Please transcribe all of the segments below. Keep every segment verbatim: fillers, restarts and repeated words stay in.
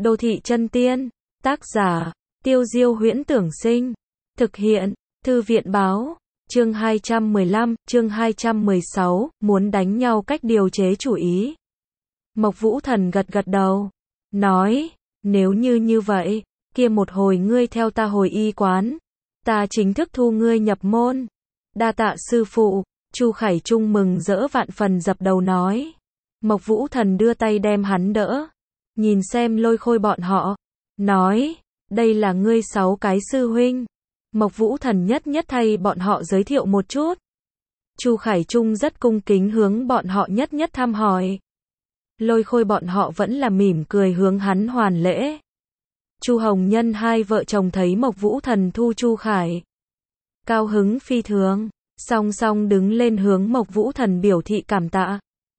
Đô thị chân tiên, tác giả, Tiêu Diêu Huyễn Tưởng Sinh, thực hiện, Thư viện Báo, chương hai trăm mười lăm, chương hai trăm mười sáu, muốn đánh nhau cách điều chế chủ ý. Mộc Vũ Thần gật gật đầu, nói, nếu như như vậy, kia một hồi ngươi theo ta hồi y quán, ta chính thức thu ngươi nhập môn. Đa tạ sư phụ. Chu Khải Trung mừng rỡ vạn phần dập đầu nói. Mộc Vũ Thần đưa tay đem hắn đỡ, nhìn xem Lôi Khôi bọn họ, nói, đây là ngươi sáu cái sư huynh. Mộc Vũ Thần nhất nhất thay bọn họ giới thiệu một chút. Chu Khải Trung rất cung kính hướng bọn họ nhất nhất thăm hỏi. Lôi Khôi bọn họ vẫn là mỉm cười hướng hắn hoàn lễ. Chu Hồng Nhân hai vợ chồng thấy Mộc Vũ Thần thu Chu Khải, cao hứng phi thường, song song đứng lên hướng Mộc Vũ Thần biểu thị cảm tạ.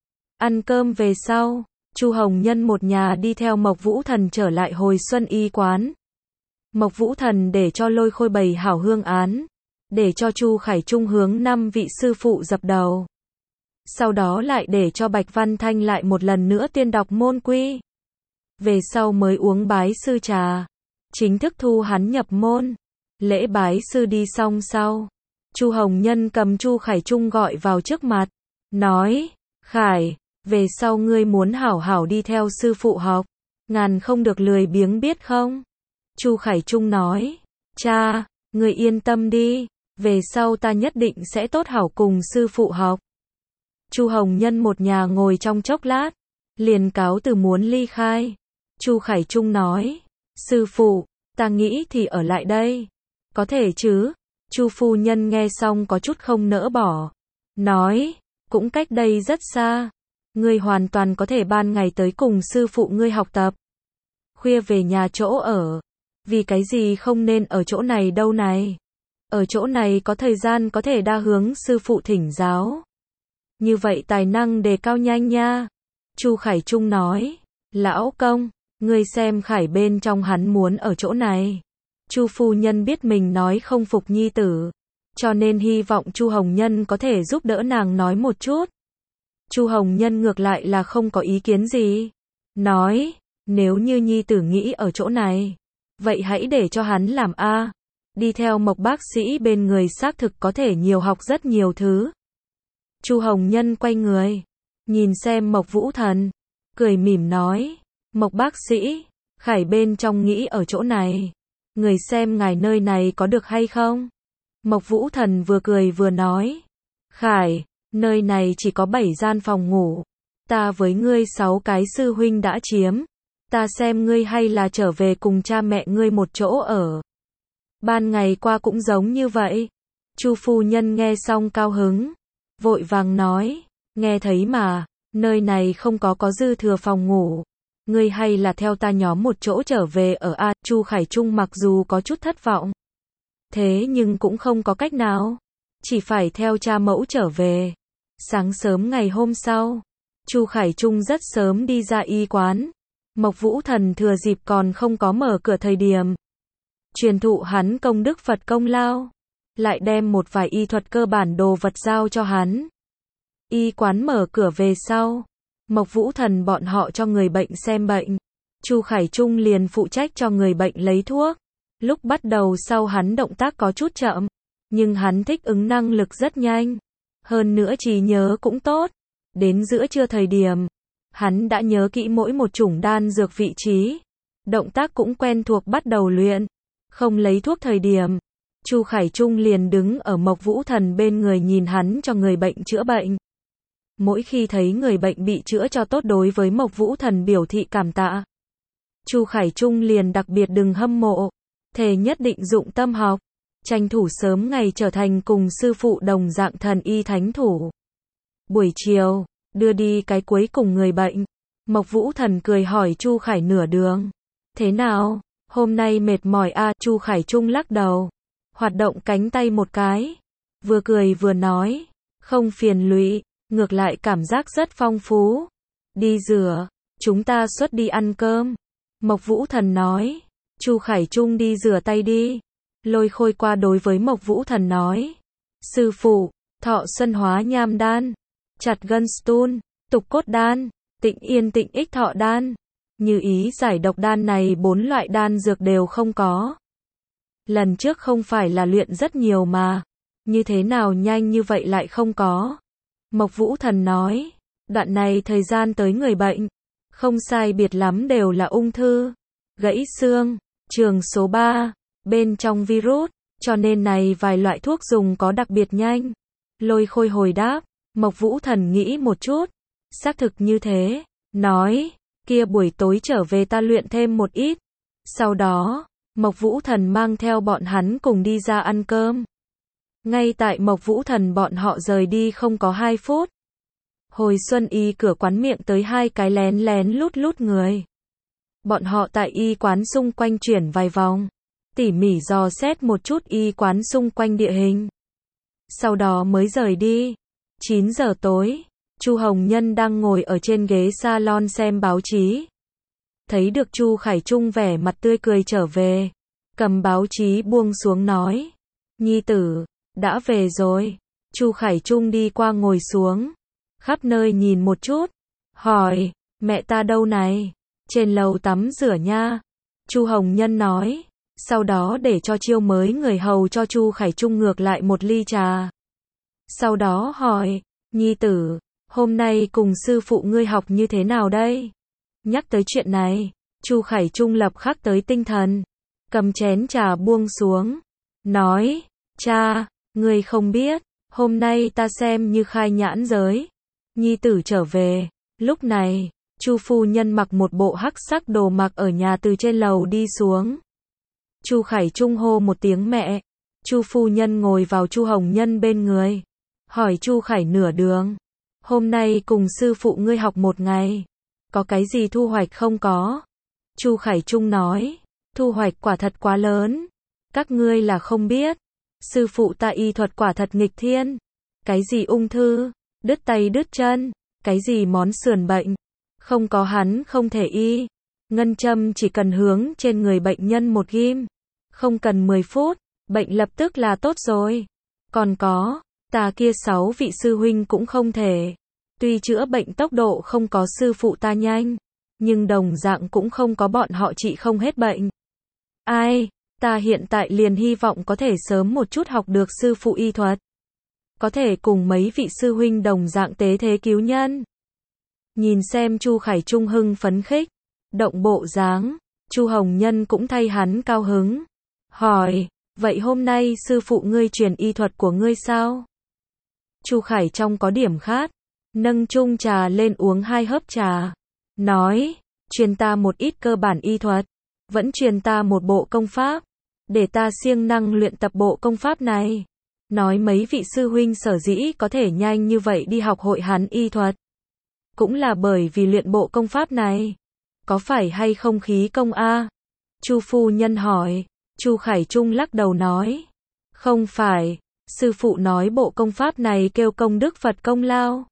Ăn cơm về sau, Chu Hồng Nhân một nhà đi theo Mộc Vũ Thần trở lại hồi xuân y quán. Mộc Vũ Thần để cho Lôi Khôi bày hảo hương án, để cho Chu Khải Trung hướng năm vị sư phụ dập đầu. Sau đó lại để cho Bạch Văn Thanh lại một lần nữa tuyên đọc môn quy. Về sau mới uống bái sư trà, chính thức thu hắn nhập môn. Lễ bái sư đi xong sau, Chu Hồng Nhân cầm Chu Khải Trung gọi vào trước mặt, nói, Khải, về sau ngươi muốn hảo hảo đi theo sư phụ học, ngàn không được lười biếng biết không? Chu Khải Trung nói, cha, ngươi yên tâm đi, về sau ta nhất định sẽ tốt hảo cùng sư phụ học. Chu Hồng Nhân một nhà ngồi trong chốc lát, liền cáo từ muốn ly khai. Chu Khải Trung nói, sư phụ, ta nghĩ thì ở lại đây, có thể chứ? Chu phu nhân nghe xong có chút không nỡ bỏ, nói, cũng cách đây rất xa, ngươi hoàn toàn có thể ban ngày tới cùng sư phụ ngươi học tập, khuya về nhà chỗ ở, vì cái gì không nên ở chỗ này đâu này? Ở chỗ này có thời gian có thể đa hướng sư phụ thỉnh giáo, như vậy tài năng đề cao nhanh nha. Chu Khải Trung nói, lão công, ngươi xem Khải bên trong hắn muốn ở chỗ này. Chu phu nhân biết mình nói không phục nhi tử, cho nên hy vọng Chu Hồng Nhân có thể giúp đỡ nàng nói một chút. Chu Hồng Nhân ngược lại là không có ý kiến gì, nói, nếu như nhi tử nghĩ ở chỗ này, vậy hãy để cho hắn làm a. Đi theo Mộc bác sĩ bên người xác thực có thể nhiều học rất nhiều thứ. Chu Hồng Nhân quay người, nhìn xem Mộc Vũ Thần, cười mỉm nói, Mộc bác sĩ, Khải bên trong nghĩ ở chỗ này, người xem ngài nơi này có được hay không? Mộc Vũ Thần vừa cười vừa nói, Khải, nơi này chỉ có bảy gian phòng ngủ, ta với ngươi sáu cái sư huynh đã chiếm, ta xem ngươi hay là trở về cùng cha mẹ ngươi một chỗ ở. Ban ngày qua cũng giống như vậy. Chu phu nhân nghe xong cao hứng, vội vàng nói, nghe thấy mà, nơi này không có có dư thừa phòng ngủ, ngươi hay là theo ta nhóm một chỗ trở về ở a. Chu Khải Trung mặc dù có chút thất vọng, thế nhưng cũng không có cách nào, chỉ phải theo cha mẫu trở về. Sáng sớm ngày hôm sau, Chu Khải Trung rất sớm đi ra y quán. Mộc Vũ Thần thừa dịp còn không có mở cửa thời điểm, truyền thụ hắn công đức Phật công lao, lại đem một vài y thuật cơ bản đồ vật giao cho hắn. Y quán mở cửa về sau, Mộc Vũ Thần bọn họ cho người bệnh xem bệnh, Chu Khải Trung liền phụ trách cho người bệnh lấy thuốc. Lúc bắt đầu sau hắn động tác có chút chậm, nhưng hắn thích ứng năng lực rất nhanh, hơn nữa trí nhớ cũng tốt. Đến giữa trưa thời điểm, hắn đã nhớ kỹ mỗi một chủng đan dược vị trí, động tác cũng quen thuộc bắt đầu luyện. Không lấy thuốc thời điểm, Chu Khải Trung liền đứng ở Mộc Vũ Thần bên người nhìn hắn cho người bệnh chữa bệnh. Mỗi khi thấy người bệnh bị chữa cho tốt đối với Mộc Vũ Thần biểu thị cảm tạ, Chu Khải Trung liền đặc biệt đừng hâm mộ, thề nhất định dụng tâm học, tranh thủ sớm ngày trở thành cùng sư phụ đồng dạng thần y thánh thủ. Buổi chiều, đưa đi cái cuối cùng người bệnh, Mộc Vũ Thần cười hỏi Chu Khải nửa đường, thế nào, hôm nay mệt mỏi a? À? Chu Khải Trung lắc đầu, hoạt động cánh tay một cái, vừa cười vừa nói, không phiền lụy, ngược lại cảm giác rất phong phú. Đi rửa, chúng ta xuất đi ăn cơm. Mộc Vũ Thần nói. Chu Khải Trung đi rửa tay đi. Lôi Khôi qua đối với Mộc Vũ Thần nói, sư phụ, thọ xuân hóa nham đan, chặt gân stun, tục cốt đan, tịnh yên tịnh ích thọ đan, Như ý giải độc đan này bốn loại đan dược đều không có. Lần trước không phải là luyện rất nhiều mà, như thế nào nhanh như vậy lại không có. Mộc Vũ Thần nói, đoạn này thời gian tới người bệnh, không sai biệt lắm đều là ung thư, gãy xương, trường số ba, bên trong virus, cho nên này vài loại thuốc dùng có đặc biệt nhanh. Lôi Khôi hồi đáp, Mộc Vũ Thần nghĩ một chút, xác thực như thế, nói, kia buổi tối trở về ta luyện thêm một ít. Sau đó, Mộc Vũ Thần mang theo bọn hắn cùng đi ra ăn cơm. Ngay tại Mộc Vũ Thần bọn họ rời đi không có hai phút. Hồi Xuân Y cửa quán miệng tới hai cái lén lén lút lút người. Bọn họ tại y quán xung quanh chuyển vài vòng, tỉ mỉ dò xét một chút y quán xung quanh địa hình. Sau đó mới rời đi. chín giờ tối, Chu Hồng Nhân đang ngồi ở trên ghế salon xem báo chí. Thấy được Chu Khải Trung vẻ mặt tươi cười trở về, cầm báo chí buông xuống nói, nhi tử, đã về rồi. Chu Khải Trung đi qua ngồi xuống, khắp nơi nhìn một chút, hỏi, mẹ ta đâu này? Trên lầu tắm rửa nha. Chu Hồng Nhân nói, sau đó để cho chiêu mới người hầu cho Chu Khải Trung ngược lại một ly trà. Sau đó hỏi, nhi tử, hôm nay cùng sư phụ ngươi học như thế nào đây? Nhắc tới chuyện này, Chu Khải Trung lập khắc tới tinh thần, cầm chén trà buông xuống, nói, cha, ngươi không biết, hôm nay ta xem như khai nhãn giới. Nhi tử trở về, lúc này, Chu phu nhân mặc một bộ hắc sắc đồ mặc ở nhà từ trên lầu đi xuống. Chu Khải Trung hô một tiếng mẹ, Chu phu nhân ngồi vào Chu Hồng Nhân bên người, hỏi Chu Khải nửa đường, hôm nay cùng sư phụ ngươi học một ngày, có cái gì thu hoạch không có? Chu Khải Trung nói, thu hoạch quả thật quá lớn, các ngươi là không biết, sư phụ ta y thuật quả thật nghịch thiên, cái gì ung thư, đứt tay đứt chân, cái gì món sườn bệnh, không có hắn không thể y. Ngân châm chỉ cần hướng trên người bệnh nhân một ghim, không cần mười phút, bệnh lập tức là tốt rồi. Còn có, ta kia sáu vị sư huynh cũng không thể. Tuy chữa bệnh tốc độ không có sư phụ ta nhanh, nhưng đồng dạng cũng không có bọn họ trị không hết bệnh. Ai, ta hiện tại liền hy vọng có thể sớm một chút học được sư phụ y thuật. Có thể cùng mấy vị sư huynh đồng dạng tế thế cứu nhân. Nhìn xem Chu Khải Trung hưng phấn khích, động bộ dáng, Chu Hồng Nhân cũng thay hắn cao hứng. Hỏi, vậy hôm nay sư phụ ngươi truyền y thuật của ngươi sao? Chu Khải trong có điểm khát, nâng chung trà lên uống hai hớp trà. Nói, truyền ta một ít cơ bản y thuật, vẫn truyền ta một bộ công pháp, để ta siêng năng luyện tập bộ công pháp này. Nói mấy vị sư huynh sở dĩ có thể nhanh như vậy đi học hội hắn y thuật, cũng là bởi vì luyện bộ công pháp này. Có phải hay không khí công a? Chu phu nhân hỏi. Chu Khải Trung lắc đầu nói, không phải, sư phụ nói bộ công pháp này kêu công đức Phật công lao.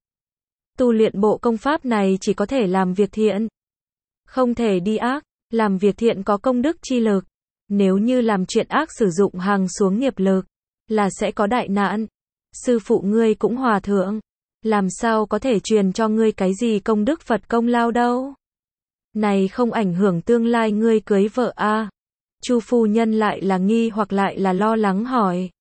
Tu luyện bộ công pháp này chỉ có thể làm việc thiện, không thể đi ác, làm việc thiện có công đức chi lực. Nếu như làm chuyện ác sử dụng hàng xuống nghiệp lực, là sẽ có đại nạn. Sư phụ ngươi cũng hòa thượng, làm sao có thể truyền cho ngươi cái gì công đức Phật công lao đâu? Này không ảnh hưởng tương lai ngươi cưới vợ a? À? Chu phu nhân lại là nghi hoặc lại là lo lắng hỏi.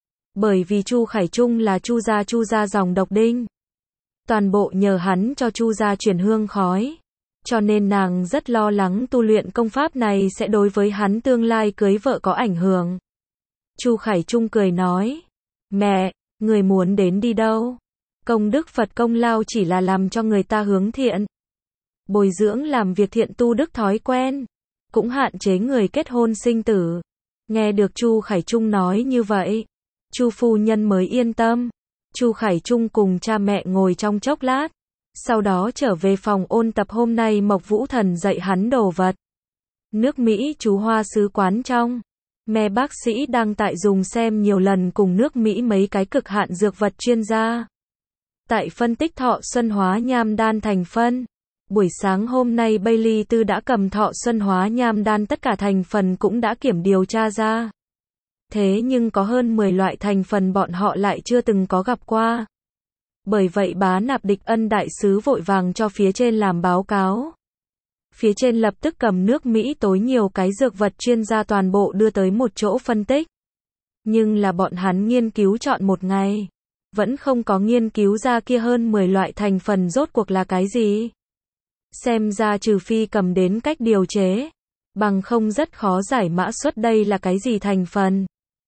Bởi vì Chu Khải Trung là Chu gia Chu gia dòng độc đinh, toàn bộ nhờ hắn cho Chu gia truyền hương khói, cho nên nàng rất lo lắng tu luyện công pháp này sẽ đối với hắn tương lai cưới vợ có ảnh hưởng. Chu Khải Trung cười nói, mẹ, người muốn đến đi đâu? Công đức Phật công lao chỉ là làm cho người ta hướng thiện, bồi dưỡng làm việc thiện tu đức thói quen, cũng hạn chế người kết hôn sinh tử. Nghe được Chu Khải Trung nói như vậy, Chu phu nhân mới yên tâm. Chu Khải Trung cùng cha mẹ ngồi trong chốc lát, sau đó trở về phòng ôn tập hôm nay Mộc Vũ Thần dạy hắn đồ vật. Nước Mỹ chú Hoa sứ quán trong, mẹ bác sĩ đang tại dùng xem nhiều lần cùng nước Mỹ mấy cái cực hạn dược vật chuyên gia. Tại phân tích thọ xuân hóa nham đan thành phân. Buổi sáng hôm nay Bailey Tư đã cầm thọ xuân hóa nham đan tất cả thành phần cũng đã kiểm điều tra ra. Thế nhưng có hơn mười loại thành phần bọn họ lại chưa từng có gặp qua. Bởi vậy Bá Nạp Địch Ân đại sứ vội vàng cho phía trên làm báo cáo. Phía trên lập tức cầm nước Mỹ tối nhiều cái dược vật chuyên gia toàn bộ đưa tới một chỗ phân tích. Nhưng là bọn hắn nghiên cứu chọn một ngày. Vẫn không có nghiên cứu ra kia hơn mười loại thành phần rốt cuộc là cái gì. Xem ra trừ phi cầm đến cách điều chế. Bằng không rất khó giải mã xuất đây là cái gì thành phần.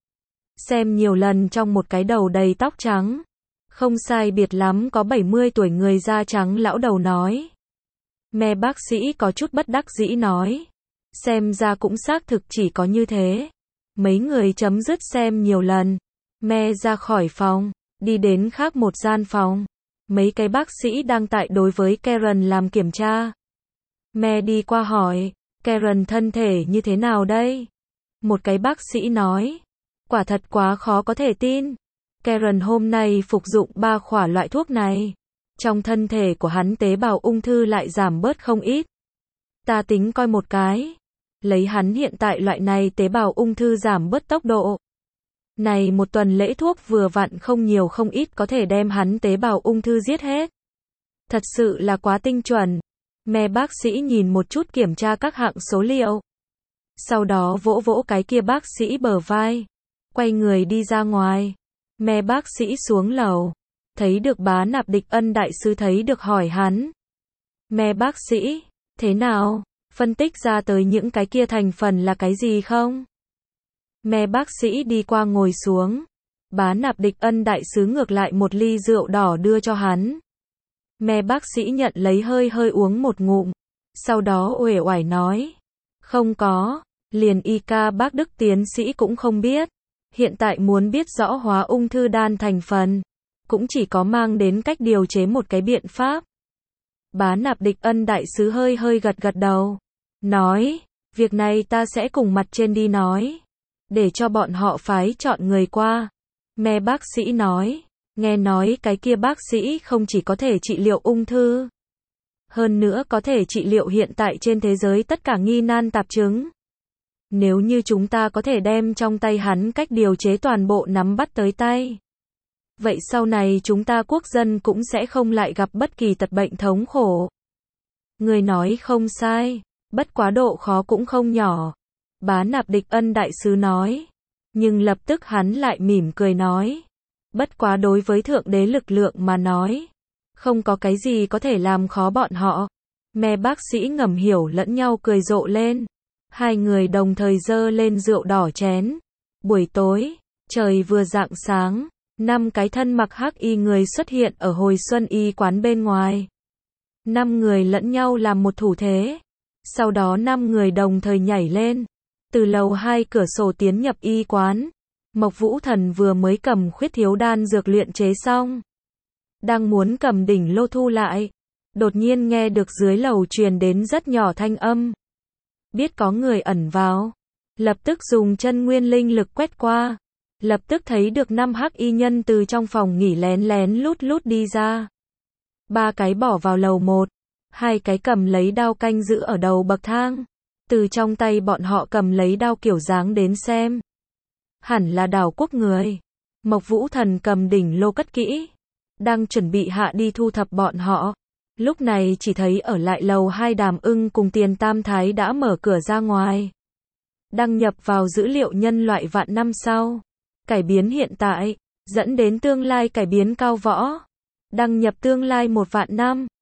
Xem nhiều lần trong một cái đầu đầy tóc trắng. Không sai biệt lắm có bảy mươi tuổi người da trắng lão đầu nói. Me bác sĩ có chút bất đắc dĩ nói. Xem ra cũng xác thực chỉ có như thế. Mấy người chấm dứt xem nhiều lần. Me ra khỏi phòng, đi đến khác một gian phòng. Mấy cái bác sĩ đang tại đối với Karen làm kiểm tra. Me đi qua hỏi, Karen thân thể như thế nào đây? Một cái bác sĩ nói, quả thật quá khó có thể tin. Karen hôm nay phục dụng ba khỏa loại thuốc này. Trong thân thể của hắn tế bào ung thư lại giảm bớt không ít. Ta tính coi một cái. Lấy hắn hiện tại loại này tế bào ung thư giảm bớt tốc độ. Này một tuần lễ thuốc vừa vặn không nhiều không ít có thể đem hắn tế bào ung thư giết hết. Thật sự là quá tinh chuẩn. Me bác sĩ nhìn một chút kiểm tra các hạng số liệu. Sau đó vỗ vỗ cái kia bác sĩ bờ vai. Quay người đi ra ngoài. Me bác sĩ xuống lầu. Thấy được Bá Nạp Địch Ân đại sư thấy được hỏi hắn. Me bác sĩ, thế nào? Phân tích ra tới những cái kia thành phần là cái gì không? Me bác sĩ đi qua ngồi xuống. Bá Nạp Địch Ân đại sứ ngược lại một ly rượu đỏ đưa cho hắn. Me bác sĩ nhận lấy hơi hơi uống một ngụm. Sau đó uể oải nói. Không có, liền y ca bác Đức tiến sĩ cũng không biết. Hiện tại muốn biết rõ hóa ung thư đan thành phần. Cũng chỉ có mang đến cách điều chế một cái biện pháp. Bá Nạp Địch Ân đại sứ hơi hơi gật gật đầu. Nói, việc này ta sẽ cùng mặt trên đi nói. Để cho bọn họ phái chọn người qua. Me bác sĩ nói, nghe nói cái kia bác sĩ không chỉ có thể trị liệu ung thư. Hơn nữa có thể trị liệu hiện tại trên thế giới tất cả nghi nan tạp chứng. Nếu như chúng ta có thể đem trong tay hắn cách điều chế toàn bộ nắm bắt tới tay. Vậy sau này chúng ta quốc dân cũng sẽ không lại gặp bất kỳ tật bệnh thống khổ. Người nói không sai, bất quá độ khó cũng không nhỏ. Bá Nạp Địch Ân đại sứ nói. Nhưng lập tức hắn lại mỉm cười nói. Bất quá đối với thượng đế lực lượng mà nói. Không có cái gì có thể làm khó bọn họ. Me bác sĩ ngầm hiểu lẫn nhau cười rộ lên. Hai người đồng thời dơ lên rượu đỏ chén. Buổi tối, trời vừa rạng sáng. Năm cái thân mặc hắc y người xuất hiện ở hồi xuân y quán bên ngoài. Năm người lẫn nhau làm một thủ thế. Sau đó năm người đồng thời nhảy lên. Từ lầu hai cửa sổ tiến nhập y quán. Mộc Vũ Thần vừa mới cầm khuyết thiếu đan dược luyện chế xong. Đang muốn cầm đỉnh lô thu lại. Đột nhiên nghe được dưới lầu truyền đến rất nhỏ thanh âm. Biết có người ẩn vào. Lập tức dùng chân nguyên linh lực quét qua. Lập tức thấy được năm hắc y nhân từ trong phòng nghỉ lén lén lút lút đi ra. Ba cái bỏ vào lầu một. Hai cái cầm lấy đao canh giữ ở đầu bậc thang. Từ trong tay bọn họ cầm lấy đao kiểu dáng đến xem. Hẳn là Đảo Quốc người. Mộc Vũ Thần cầm đỉnh lô cất kỹ. Đang chuẩn bị hạ đi thu thập bọn họ. Lúc này chỉ thấy ở lại lầu hai Đàm Ưng cùng Tiền Tam Thái đã mở cửa ra ngoài. Đăng nhập vào dữ liệu nhân loại vạn năm sau. Cải biến hiện tại, dẫn đến tương lai cải biến cao võ. Đăng nhập tương lai một vạn năm.